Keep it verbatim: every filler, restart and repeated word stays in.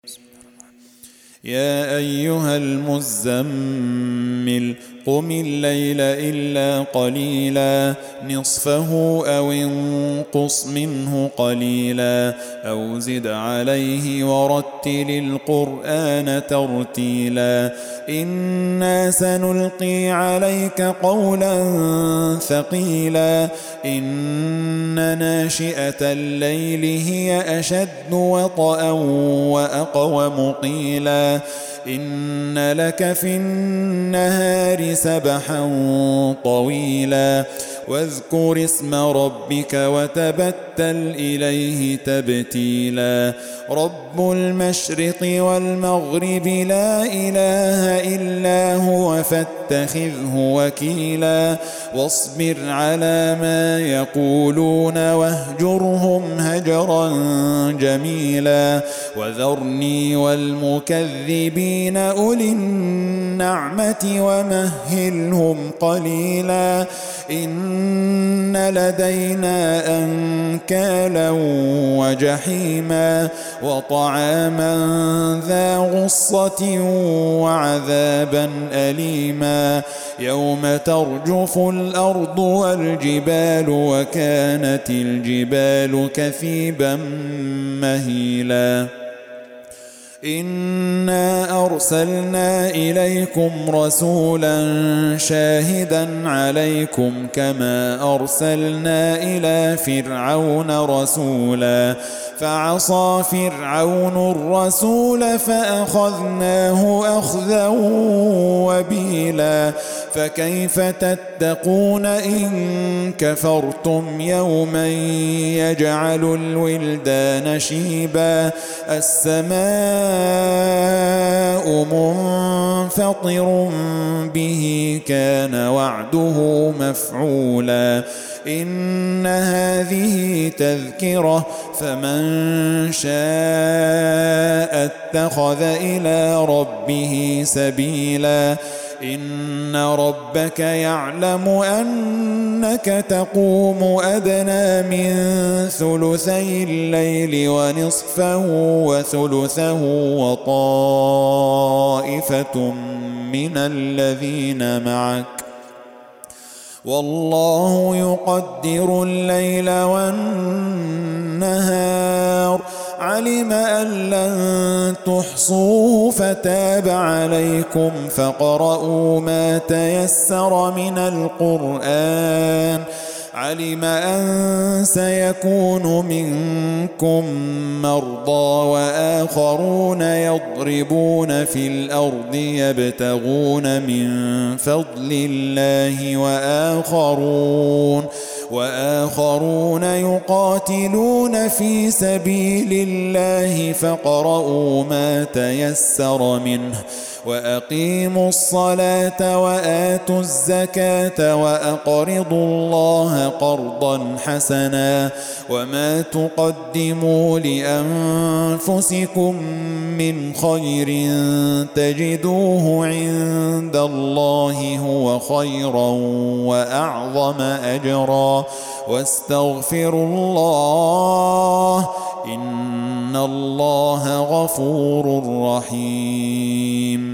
يا أيها المزمل قم الليل إلا قليلا نصفه أو انقص منه قليلا أو زد عليه ورتل القرآن ترتيلا إنا سنلقي عليك قولا ثقيلا إن ناشئة الليل هي أشد وطئا وأقوم قيلا إن لك في النهار سبحا طويلا واذكر اسم ربك وتبتل إليه تبتيلا رب المشرق والمغرب لا إله إلا هو فاتخذه وكيلا واصبر على ما يقولون واهجرهم هجرا جميلا وذرني والمكذبين أولي النعمة ومهلهم قليلا إن لدينا أنكالا وجحيما وطعاما ذا غصة وعذابا أليما يوم ترجف الأرض والجبال وكانت الجبال كثيبا مهيلا إنا أرسلنا إليكم رسولا شاهدا عليكم كما أرسلنا إلى فرعون رسولا فعصى فرعون الرسول فأخذناه أخذا وبيلا فكيف تتقون إن كفرتم يوما يجعل الولدان شيبا السماء منفطر به كان وعده مفعولا إن هذه تذكرة فمن شاء اتخذ إلى ربه سبيلا إن ربك يعلم أنك تقوم أدنى من ثلثي الليل ونصفه وثلثه وطائفة من الذين معك والله يقدر الليل والنهار علم أن لن تحصوه فتاب عليكم فاقرؤوا ما تيسر من القرآن علم أن سيكون منكم مرضى وآخرون يضربون في الأرض يبتغون من فضل الله وآخرون وآخرون يقاتلون في سبيل الله فاقرؤوا ما تيسر منه وأقيموا الصلاة وآتوا الزكاة وأقرضوا الله قرضا حسنا وما تقدموا لأنفسكم من خير تجدوه عند الله هو خيرا وأعظم أجرا واستغفروا الله إن الله غفور رحيم